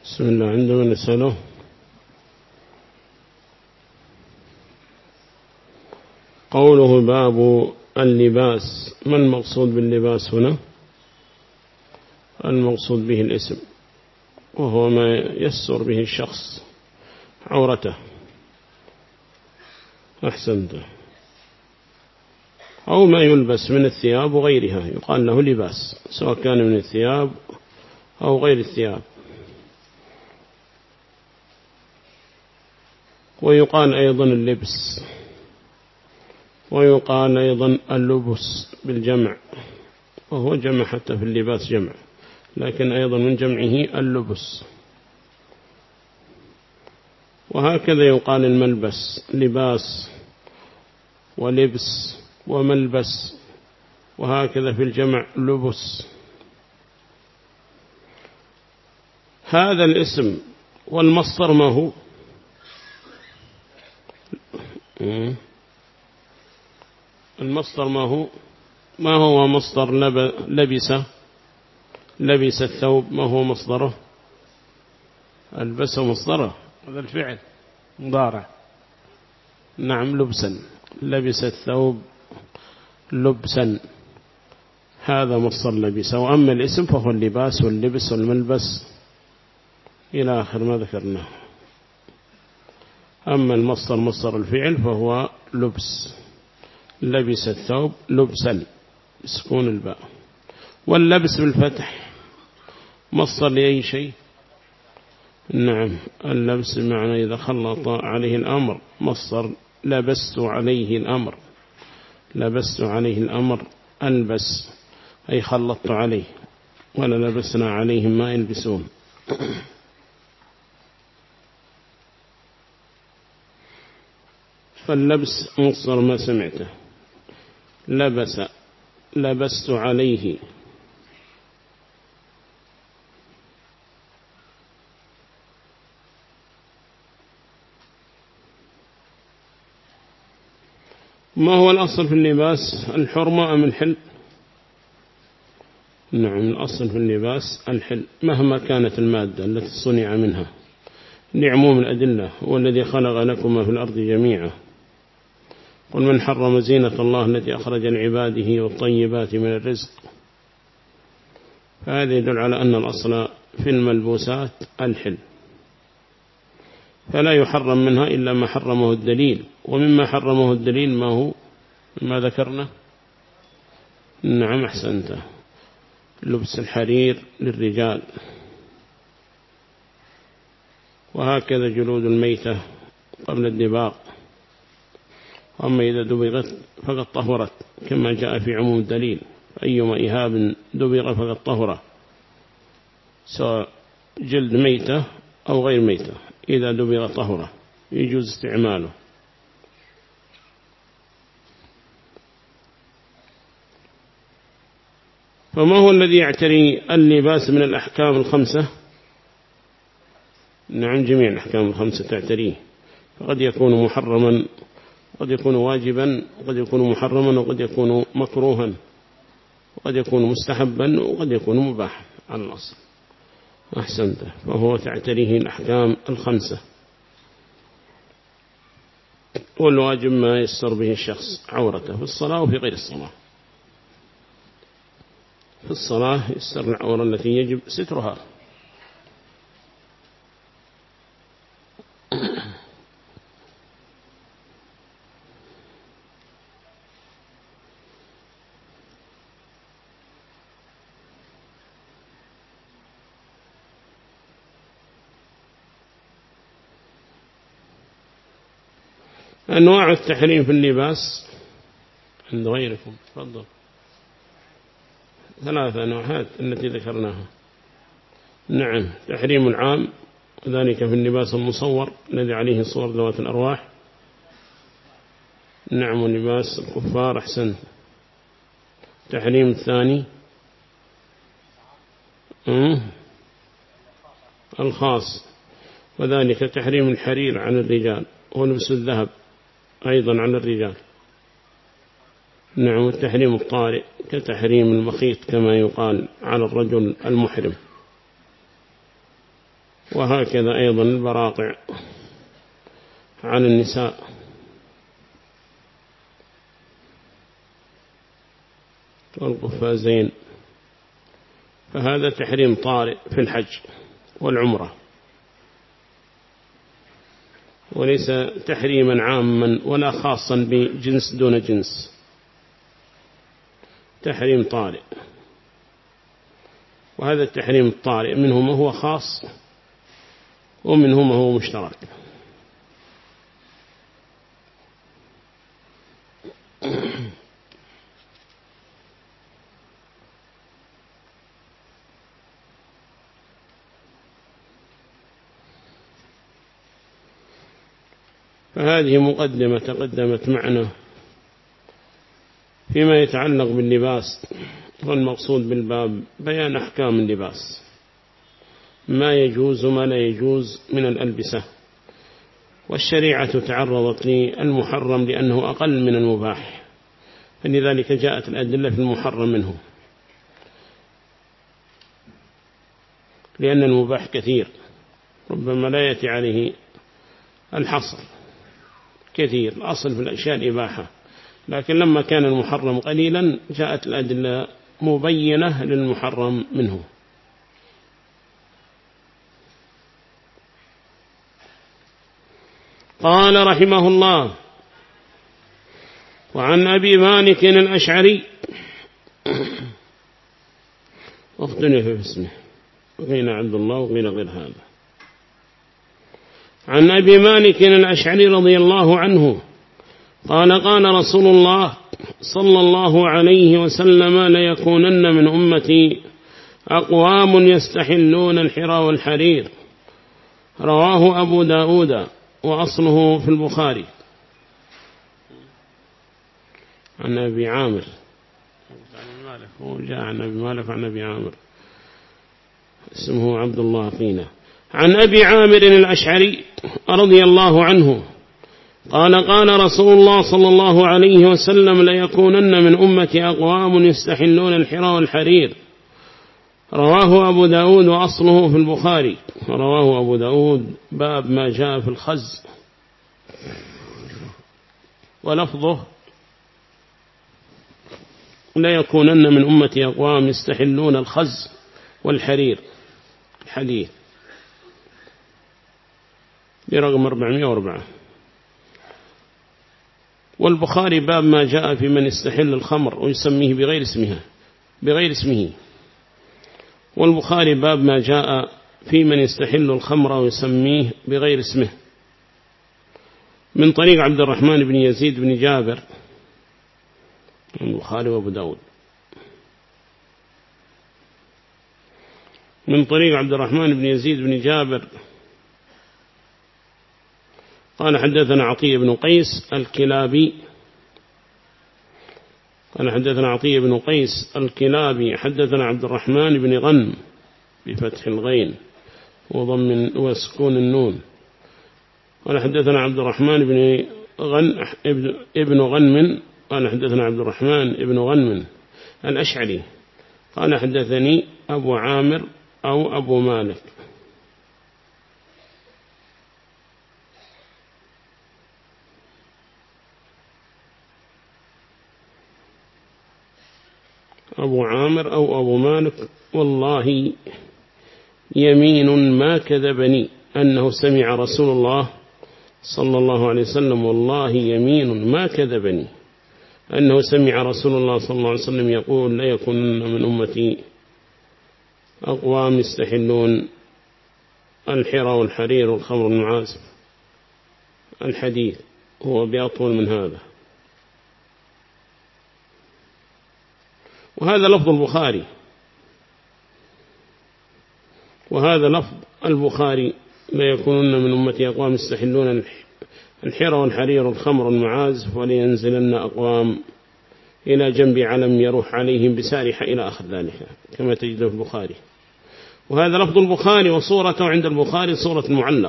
بسم الله. عندما نسأله قوله باب اللباس، ما المقصود باللباس هنا؟ المقصود به الاسم، وهو ما يستر به الشخص عورته. أحسنت. أو ما يلبس من الثياب وغيرها يقال له لباس، سواء كان من الثياب أو غير الثياب. ويقال أيضا اللبس، ويقال أيضا اللبس بالجمع، وهو جمع حتى في اللباس جمع، لكن أيضا من جمعه اللبس. وهكذا يقال الملبس، لباس ولبس وملبس، وهكذا في الجمع لبس. هذا الاسم والمصدر ما هو؟ المصدر ما هو؟ ما هو مصدر لبس الثوب؟ ما هو مصدره؟ ألبس مصدره، هذا الفعل مضارع. نعم، لبسا. لبس الثوب لبسا، هذا مصدر لبس. وأما الاسم فهو اللباس واللبس والملبس إلى آخر ما ذكرناه. أما المصدر مصدر الفعل فهو لبس. لبس الثوب لبسا سكون الباء. واللبس بالفتح مصدر لأي شيء؟ نعم، اللبس بمعنى إذا خلط عليه الأمر، مصدر لبست عليه الأمر. لبست عليه الأمر ألبس، أي خلطت عليه، ولا لبسنا عليهم ما يلبسون. فاللبس مصدر ما سمعته. لبس، لبست عليه. ما هو الأصل في اللباس؟ الحرمة أم الحل؟ نعم، الأصل في اللباس الحل مهما كانت المادة التي صنع منها، لعموم الأدلة. هو الذي خلق لكم ما في الأرض جميعا. قل من حرم زينة الله التي أخرج لعباده والطيبات من الرزق. فهذا يدل على أن الأصل في الملبوسات الحل، فلا يحرم منها إلا ما حرمه الدليل. ومما حرمه الدليل ما هو؟ ما ذكرنا. نعم، أحسنت. لبس الحرير للرجال، وهكذا جلود الميتة قبل الدباغ. أما إذا دبغت فقد طهرت، كما جاء في عموم الدليل: أيما إهاب دبغ فقد طهر، سواء جلد ميتة أو غير ميتة، إذا دبغ طهرة يجوز استعماله. فما هو الذي يعتري اللباس من الأحكام الخمسة؟ نعم، جميع الأحكام الخمسة تعتريه، فقد يكون محرما، وقد يكون واجبا، وقد يكون محرما، وقد يكون مكروها، وقد يكون مستحبا، وقد يكون مباحا على الأصل. أحسنت. فهو تعتريه الأحكام الخمسة. والواجب ما يستر به الشخص عورته في الصلاة وفي غير الصلاة. في الصلاة يستر العورة التي يجب سترها. أنواع التحريم في اللباس عند غيركم، تفضل. 3 أنواع التي ذكرناها. نعم، تحريم العام، وذلك في اللباس المصور الذي عليه صور ذوات الأرواح. نعم، ولباس الكفار. أحسن. تحريم الثاني الخاص، وذلك تحريم الحرير عن الرجال، ولبس الذهب أيضا عن الرجال. نعم، التحريم الطارئ كتحريم المخيط كما يقال على الرجل المحرم. وهكذا أيضا البراقع على النساء. والقفازين، فهذا تحريم طارئ في الحج والعمرة، وليس تحريما عاما ولا خاصا بجنس دون جنس، تحريم طارئ. وهذا التحريم الطارئ منه ما هو خاص ومنه ما هو مشترك. فهذه مقدمة تقدمت معنا فيما يتعلق باللباس، والمقصود بالباب بيان أحكام اللباس، ما يجوز وما لا يجوز من الألبسة. والشريعة تعرضت للمحرم لأنه أقل من المباح، فلذلك جاءت الأدلة في المحرم منه، لأن المباح كثير ربما لا يأتي عليه الحصر كثير. الأصل في الأشياء الإباحة، لكن لما كان المحرم قليلا جاءت الأدلة مبينة للمحرم منه. قال رحمه الله: وعن أبي مالك الأشعري اختلف في اسمه، وقيل عبد الله وقيل غير هذا. عن أبي مالك الأشعري رضي الله عنه قال: قال رسول الله صلى الله عليه وسلم: ليكونن من أمتي أقوام يستحلون الحرى والحرير. رواه أبو داود وأصله في البخاري. عن أبي عامر، هو جاء عن أبي مالك عن أبي عامر اسمه عبد الله قينة. عن أبي عامر الأشعري رضي الله عنه قال: قال رسول الله صلى الله عليه وسلم: ليكونن من أمتي أقوام يستحلون الحرى والحرير. رواه أبو داود وأصله في البخاري. رواه أبو داود باب ما جاء في الخز، ولفظه: ليكونن من أمتي أقوام يستحلون الخز والحرير، الحديث برقم 404. والبخاري باب ما جاء في من يستحل الخمر ويسميه بغير اسمه. والبخاري باب ما جاء في من يستحل الخمر ويسميه بغير اسمه، من طريق عبد الرحمن بن يزيد بن جابر، البخاري وابو داود، من طريق عبد الرحمن بن يزيد بن جابر قال: حدثنا عطية بن قيس الكلابي، قال: حدثنا عطية بن قيس الكلابي حدثنا عبد الرحمن بن غنم بفتح الغين وضم وسكون النون. قال: حدثنا عبد الرحمن ابن غنم، قال: حدثنا عبد الرحمن ابن غنم الأشعري قال: حدثني أبو عامر أو أبو مالك. أبو عامر أو أبو مالك: والله يمين ما كذبني أنه سمع رسول الله صلى الله عليه وسلم، والله يمين ما كذبني أنه سمع رسول الله صلى الله عليه وسلم يقول: لا يكون من أمتي أقوام يستحلون الحرى والحرير والخمر المعازف. الحديث هو بأطول من هذا، وهذا لفظ البخاري، وهذا لفظ البخاري: لا يكونن من أمتي أقوام يستحلون الحرى والحرير والخمر المعازف، ولينزلن أقوام إلى جنب علم يروح عليهم بسارحة إلى آخر ذلك، كما تجده في البخاري. وهذا لفظ البخاري، وصورته عند البخاري صورة المعلق،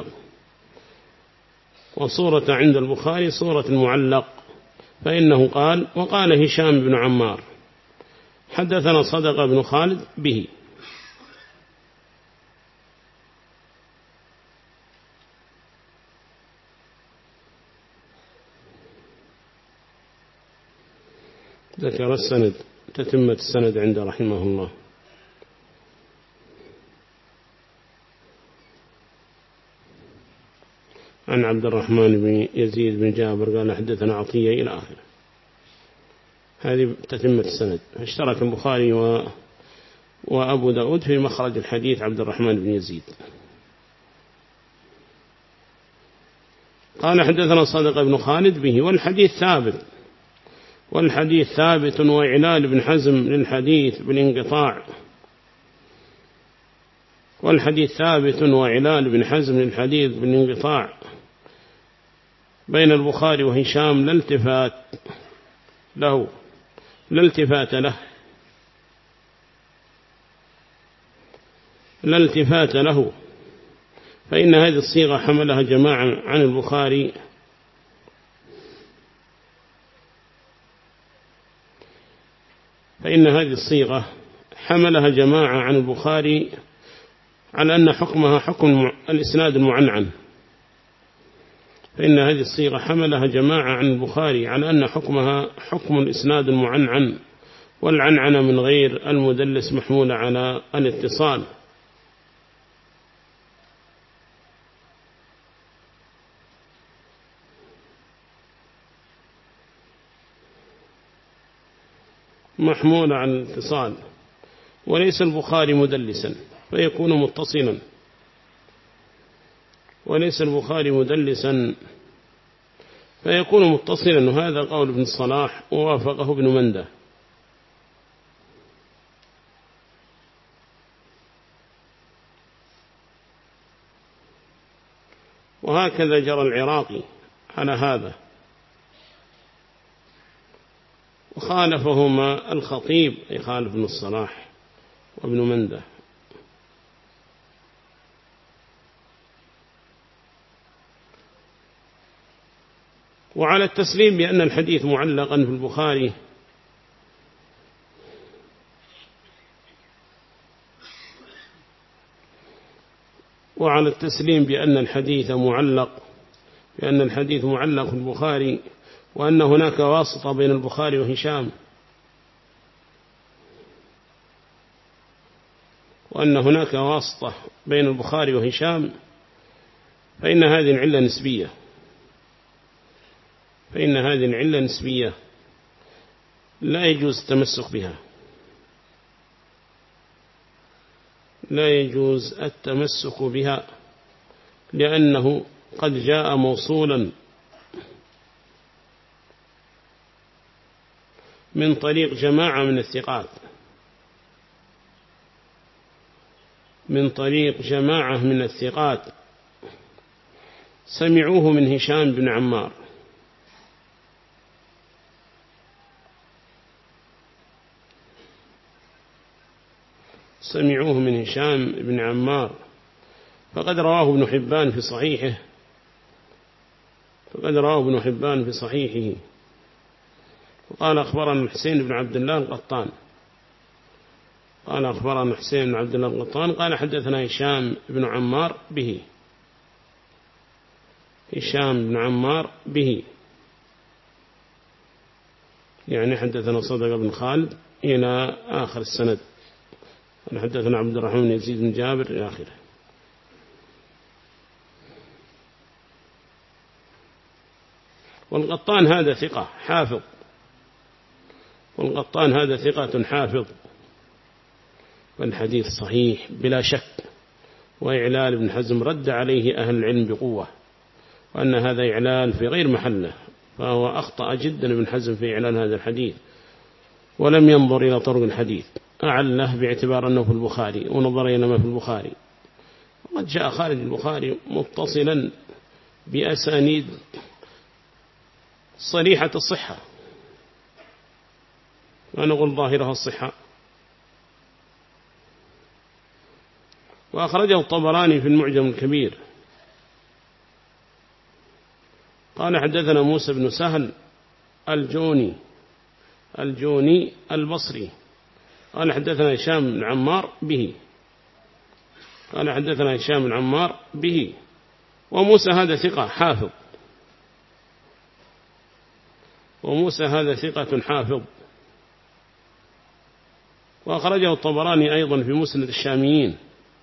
وصورة عند البخاري صورة المعلق، فإنه قال: وقال هشام بن عمار حدثنا صدق بن خالد به. ذكر السند تتمة السند عنده رحمه الله. عن عبد الرحمن بن يزيد بن جابر قال حدثنا عطية إلى آخره. هذه تتمة السند. اشترك البخاري وأبو داود في مخرج الحديث عبد الرحمن بن يزيد. قال حدثنا صادق بن خالد به والحديث ثابت وإعلال ابن حزم للحديث بالانقطاع بين البخاري وهشام لا التفات له فإن هذه الصيغة حملها جماعة عن البخاري على أن حكمها حكم الإسناد المعنعن. فإن هذه الصيغة حملها جماعة عن البخاري على أن حكمها حكم الإسناد المعنعن، والعنعنة من غير المدلس محمولة على الاتصال. وليس البخاري مدلسا فيكون متصلا، وهذا قول ابن الصلاح ووافقه ابن منده. وهكذا جرى العراقي على هذا، وخالفهما الخطيب يخالف ابن الصلاح وابن منده. وعلى التسليم بأن الحديث معلقا في البخاري معلق في البخاري، وأن هناك واسطة بين البخاري وهشام، فإن هذه العلة نسبية لا يجوز التمسك بها، لأنه قد جاء موصولا من طريق جماعة من الثقات سمعوه من هشام بن عمار، فقد رواه ابن حبان في صحيحه وقال أخبرنا الحسين بن عبد الله القطان قال حدثنا هشام بن عمار به يعني حدثنا صدق بن خالد إلى آخر السند، حدثنا عبد الرحمن بن يزيد بن جابر إلى آخره. والقطان هذا ثقة حافظ، والحديث صحيح بلا شك، وإعلال ابن حزم رد عليه أهل العلم بقوة، وأن هذا إعلال في غير محله، فهو أخطأ جدا ابن حزم في إعلان هذا الحديث، ولم ينظر إلى طرق الحديث، أعله باعتبار أنه في البخاري، ونظر إلى ما في البخاري، وقد جاء خارج البخاري متصلا بأسانيد صريحة الصحة، ونقول ظاهرها الصحة. وأخرجه الطبراني في المعجم الكبير قال حدثنا موسى بن سهل الجوني البصري قال حدثنا هشام بن عمار به وموسى هذا ثقة حافظ، وأخرجه الطبراني أيضا في مسند الشاميين،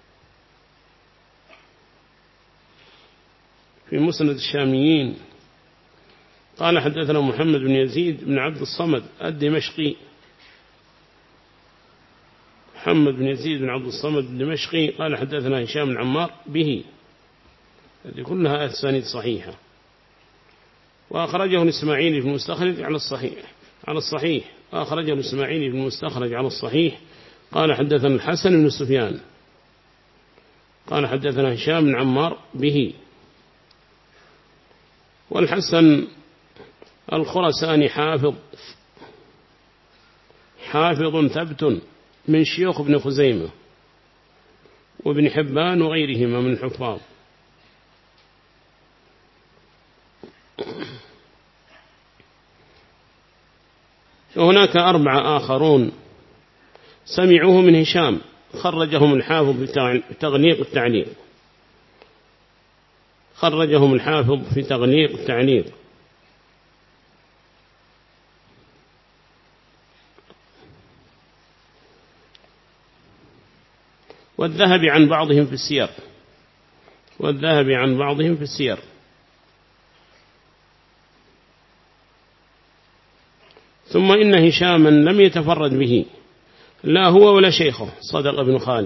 في مسند الشاميين قال حدثنا محمد بن يزيد بن عبد الصمد الدمشقي، محمد بن يزيد بن عبد الصمد الدمشقي قال حدثنا هشام بن عمار به، هذه كلها أسانيد صحيحة. وأخرجه الإسماعيلي بن مستخرج على الصحيح وأخرجه الإسماعيلي بن مستخرج على الصحيح قال حدثنا الحسن بن سفيان قال حدثنا هشام بن عمار به. والحسن الخرساني حافظ ثبت من شيوخ ابن خزيمة وابن حبان وغيرهما من الحفاظ. وهناك 4 آخرون سمعوه من هشام خرجهم الحافظ بتغليق التعليق، خرجهم الحافظ في تغليق التعليق. والذهب عن بعضهم في السير، والذهب عن بعضهم في السير. ثم إن هشاما لم يتفرد به لا هو ولا شيخه صدق بن خالد.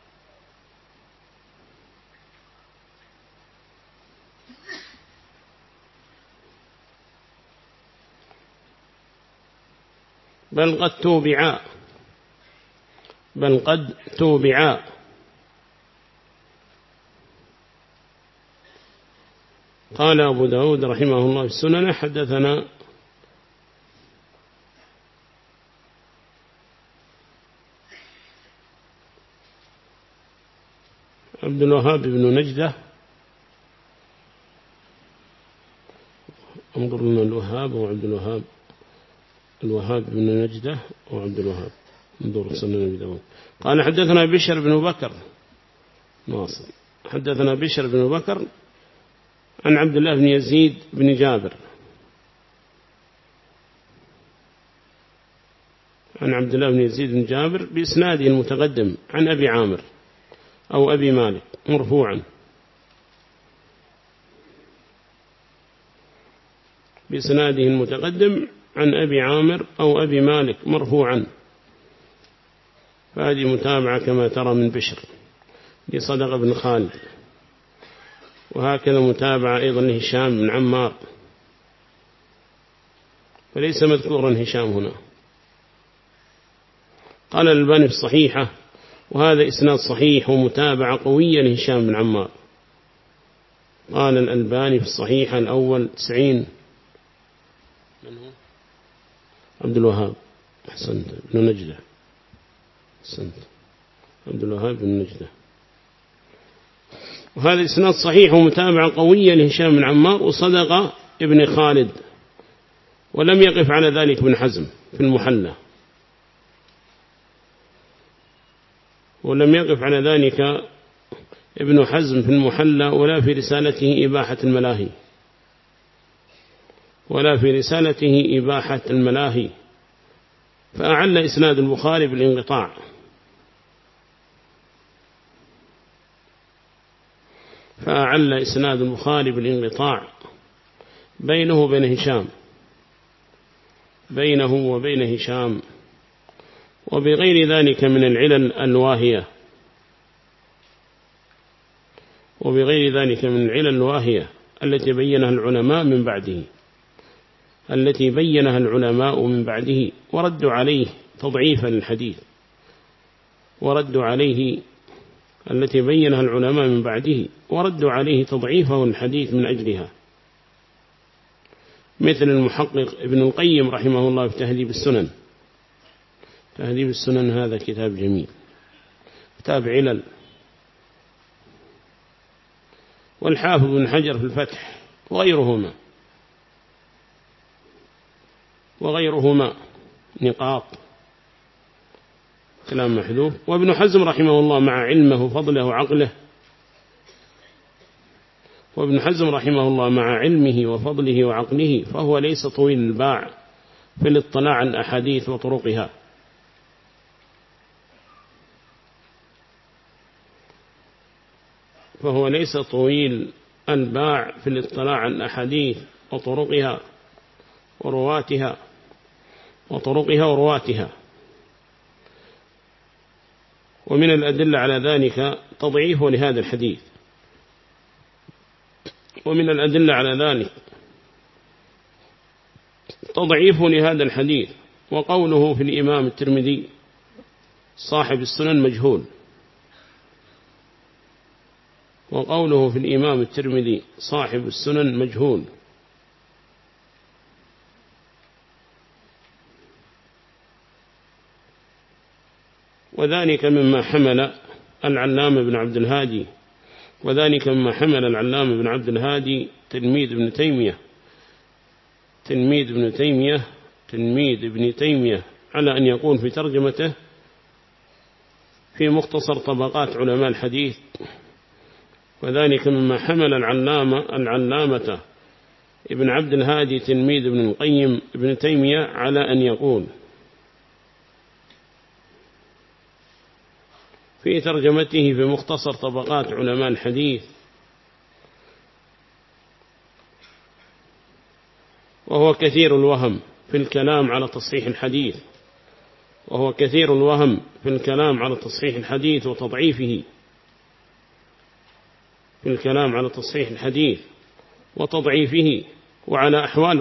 بل قد توبعا. قال أبو داود رحمه الله في السنن حدثنا عبد الوهاب بن نجدة، انظر لنا الوهاب وعبد الوهاب، الوهاب بن نجدة وعبد الوهاب، انظر سنن أبي داود. قال حدثنا بشر بن بكر ناصر، حدثنا بشر بن بكر عن عبد الله بن يزيد بن جابر، عن عبد الله بن يزيد بن جابر بإسناده المتقدم عن أبي عامر أو أبي مالك مرفوعا، بإسناده المتقدم عن أبي عامر أو أبي مالك مرفوعا. فهذه متابعة كما ترى من بشر لصدق بن خالد. وهكذا متابعة أيضا لهشام بن عمار، فليس مذكورا هشام هنا. قال الألباني في الصحيحة وهذا إسناد صحيح ومتابعة قوية لهشام بن عمار. قال الألباني في الصحيحة الأول 90. من هو؟ عبد الوهاب، أحسنت، بن نجدة، أحسنت، عبد الوهاب بن نجدة. وهذا إسناد صحيح ومتابعة قوية لهشام بن عمار وصدق ابن خالد. ولم يقف على ذلك ابن حزم في المحلى، ولم يقف على ذلك ابن حزم في المحلى ولا في رسالته إباحة الملاهي، ولا في رسالته إباحة الملاهي، فأعل إسناد البخاري بالانقطاع. فأعل إسناد البخاري بالانقطاع بينه وبين هشام، بينه وبين هشام، وبغير ذلك من العلل الواهية، وبغير ذلك من العلل الواهية التي بينها العلماء من بعده، التي بينها العلماء من بعده وردوا عليه تضعيفا للحديث، وردوا عليه التي بينها العلماء من بعده وردوا عليه تضعيفه الحديث من أجلها، مثل المحقق ابن القيم رحمه الله في تهذيب السنن. تهذيب السنن هذا كتاب جميل، كتاب علل. والحافظ بن حجر في الفتح وغيرهما نقاط كلام محذوف. وابن حزم رحمه الله مع علمه وفضله وعقله، وابن حزم رحمه الله مع علمه وفضله وعقله فهو ليس طويل الباع في الاطلاع على الأحاديث وطرقها، فهو ليس طويل الباع في الاطلاع عن أحاديث وطرقها ورواتها. ومن الأدلة على ذلك تضعيفه لهذا الحديث، ومن الأدلة على ذلك تضعيفه لهذا الحديث وقوله في الإمام الترمذي صاحب السنن مجهول، وقوله في الإمام الترمذي صاحب السنن مجهول. وذلك مما حمل العلامة بن عبد الهادي، تلميذ ابن تيمية على أن يكون في ترجمته في مختصر طبقات علماء الحديث. وذلك مما حمل العلامة ابن عبد الهادي تلميذ ابن القيم ابن تيمية على أن يقول في ترجمته في مختصر طبقات علماء الحديث: وهو كثير الوهم في الكلام على تصحيح الحديث وتضعيفه، وعلى أحوال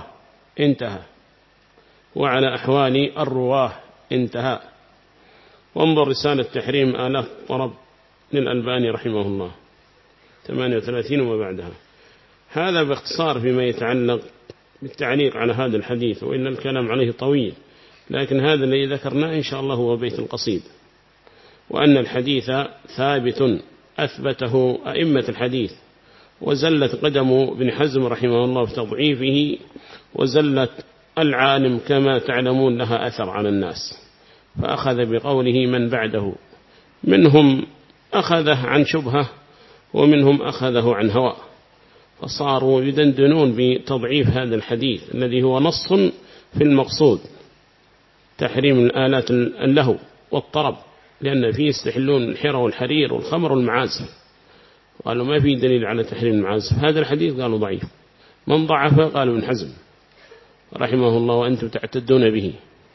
الرواه انتهى. وانظر رسالة تحريم آلاف طرب للألباني رحمه الله 38 وما بعدها. هذا باختصار فيما يتعلق بالتعليق على هذا الحديث، وإن الكلام عليه طويل، لكن هذا الذي ذكرناه إن شاء الله هو بيت القصيد، وأن الحديث ثابت أثبته أئمة الحديث، وزلت قدم ابن حزم رحمه الله في تضعيفه، وزلت العالم كما تعلمون لها أثر على الناس، فأخذ بقوله من بعده، منهم أخذه عن شبهة ومنهم أخذه عن هوى، فصاروا يدندنون بتضعيف هذا الحديث الذي هو نص في المقصود تحريم الآلات اللهو والطرب، لأن فيه يستحلون الحرى والحرير والخمر والمعازف، قالوا ما في دليل على تحريم المعازف. هذا الحديث قالوا ضعيف. من ضعف؟ قالوا ابن حزم رحمه الله وأنتم تعتدون به.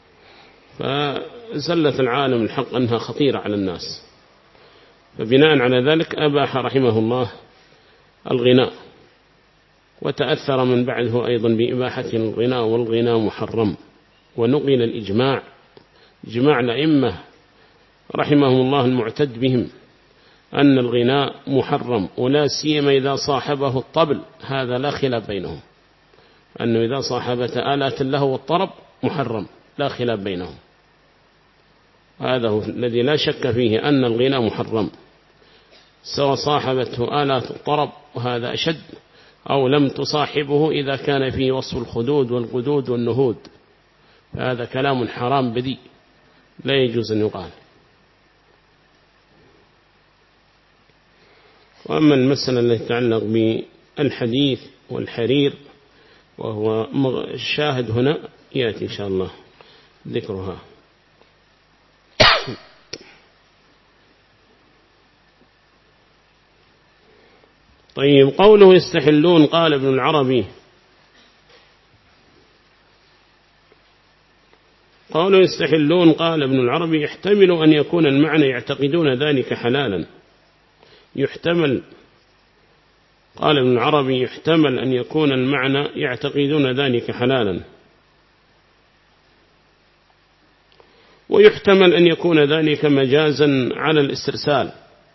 فزلت العالم الحق أنها خطيرة على الناس، فبناء على ذلك أباح رحمه الله الغناء، وتأثر من بعده أيضا بإباحة الغناء، والغناء محرم. ونقل الإجماع، إجماع الأئمة رحمهم الله المعتد بهم، أن الغناء محرم، ولا سيما إذا صاحبه الطبل، هذا لا خلاف بينهم، أنه إذا صاحبت آلات اللهو والطرب محرم، لا خلاف بينهم. هذا هو الذي لا شك فيه، أن الغناء محرم، سواء صاحبته آلات الطرب وهذا أشد، أو لم تصاحبه إذا كان فيه وصف الخدود والقدود والنهود، فهذا كلام حرام بدي لا يجوز أن يقال. وأما المسألة التي تتعلق بالحديث والحرير، وهو الشاهد هنا يأتي إن شاء الله ذكرها. طيب، قوله يستحلون، قال ابن العربي يحتمل أن يكون المعنى يعتقدون ذلك حلالا. قال ابن العربي يحتمل أن يكون المعنى يعتقدون ذلك حلالا، ويحتمل أن يكون ذلك مجازا على الاسترسال،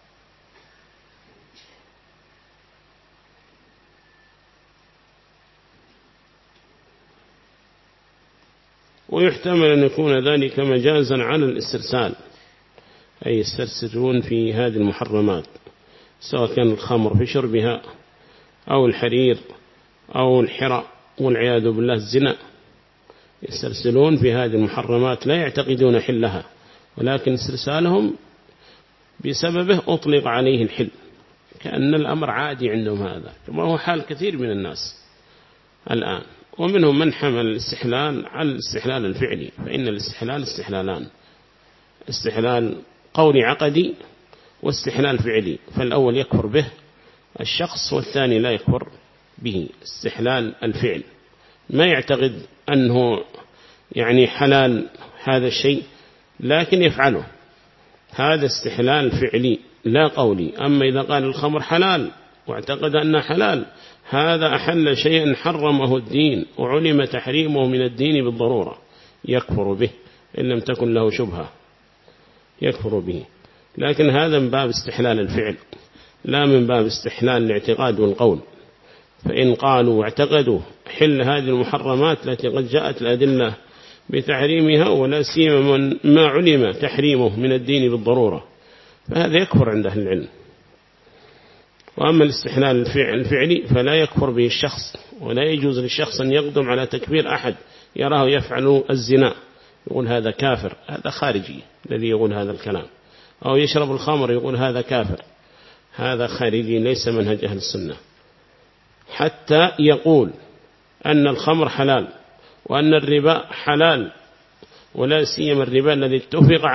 أي يسترسلون في هذه المحرمات، سواء كان الخمر في شربها أو الحرير أو الحرى والعياذ بالله الزنا، يسترسلون في هذه المحرمات لا يعتقدون حلها، ولكن استرسالهم بسببه أطلق عليه الحل، كأن الأمر عادي عندهم، هذا كما هو حال كثير من الناس الآن. ومنهم من حمل الاستحلال على الاستحلال الفعلي، فإن الاستحلال استحلالان: استحلال قولي عقدي، واستحلال فعلي، فالأول يكفر به الشخص والثاني لا يكفر به. استحلال الفعل ما يعتقد أنه يعني حلال هذا الشيء لكن يفعله، هذا استحلال فعلي لا قولي. أما إذا قال الخمر حلال واعتقد أنه حلال، هذا أحل شيئا حرمه الدين وعلم تحريمه من الدين بالضرورة، يكفر به إن لم تكن له شبهة، يكفر به. لكن هذا من باب استحلال الفعل لا من باب استحلال الاعتقاد والقول. فإن قالوا واعتقدوا حل هذه المحرمات التي قد جاءت الأدلة بتحريمها ولا سيما من ما علم تحريمه من الدين بالضرورة، فهذا يكفر عند أهل العلم. وأما الاستحلال الفعلي فلا يكفر به الشخص، ولا يجوز للشخص أن يقدم على تكفير أحد يراه يفعل الزنا يقول هذا كافر، هذا خارجي الذي يقول هذا الكلام، أو يشرب الخمر يقول هذا كافر، هذا خارجي ليس منهج أهل السنة. حتى يقول أن الخمر حلال وأن الربا حلال، ولا سيما الربا الذي اتفق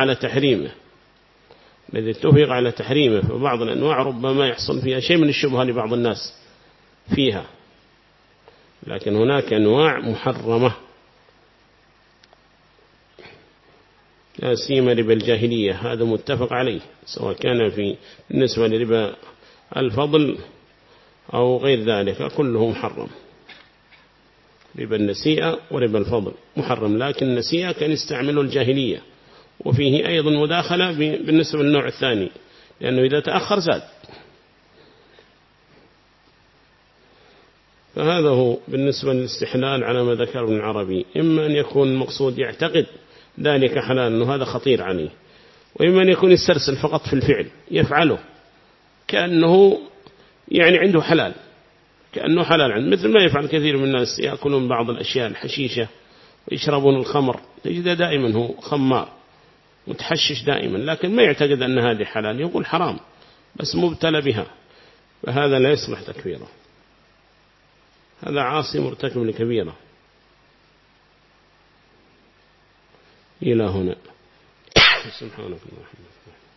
على تحريمه، فبعض الأنواع ربما يحصل فيها شيء من الشبهة لبعض الناس فيها، لكن هناك أنواع محرمة لا سيما ربا الجاهلية، هذا متفق عليه سواء كان في بالنسبة لربا الفضل أو غير ذلك كله محرم. ربا النسيئة وربا الفضل محرم، لكن النسيئة كان يستعمله الجاهلية، وفيه أيضا مداخلة بالنسبة للنوع الثاني لأنه إذا تأخر زاد. فهذا هو بالنسبة للاستحلال على ما ذكر ابن العربي، إما أن يكون المقصود يعتقد ذلك حلال أنه هذا خطير عليه، وإما أن يكون يسترسل فقط في الفعل يفعله كأنه يعني عنده حلال، كأنه حلال عنده، مثل ما يفعل كثير من الناس يأكلون بعض الأشياء الحشيشة ويشربون الخمر، تجد دائما هو خمار متحشش دائما، لكن ما يعتقد أن هذه حلال، يقول حرام بس مبتلى بها، فهذا لا يصلح تكفيره، هذا عاصي مرتكب لكبيرة. إلى هنا. سبحانك اللهم وبحمدك.